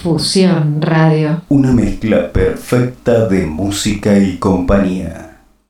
Fusión Radio. Una mezcla perfecta de música y compañía.